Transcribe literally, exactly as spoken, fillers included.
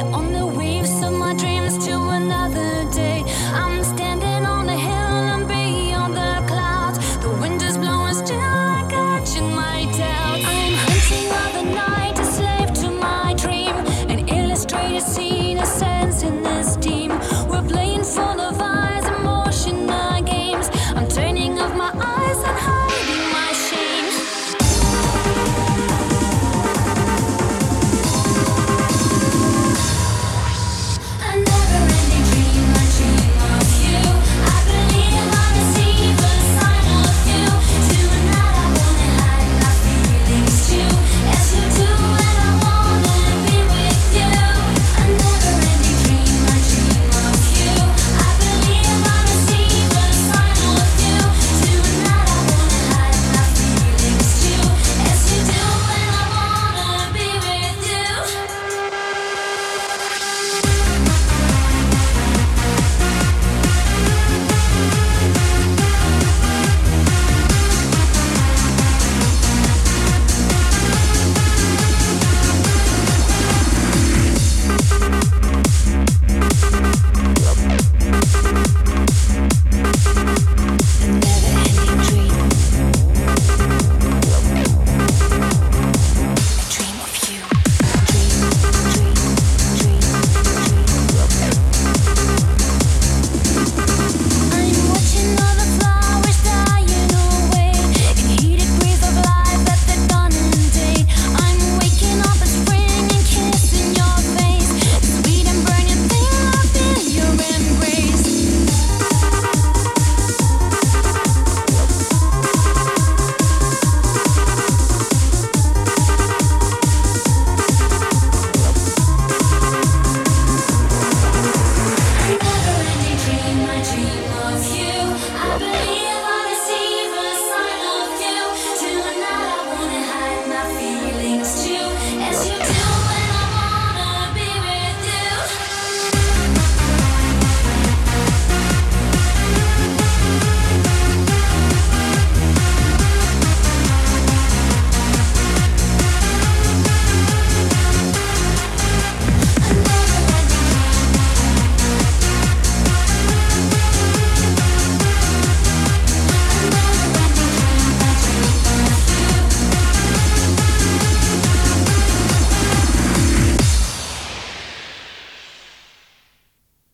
on the waves of my dreams to another day. I'm standing on a hill and beyond the clouds. The wind is blowing still like a in my doubts. I'm hunting all the night, a slave to my dream, an illustrated scene.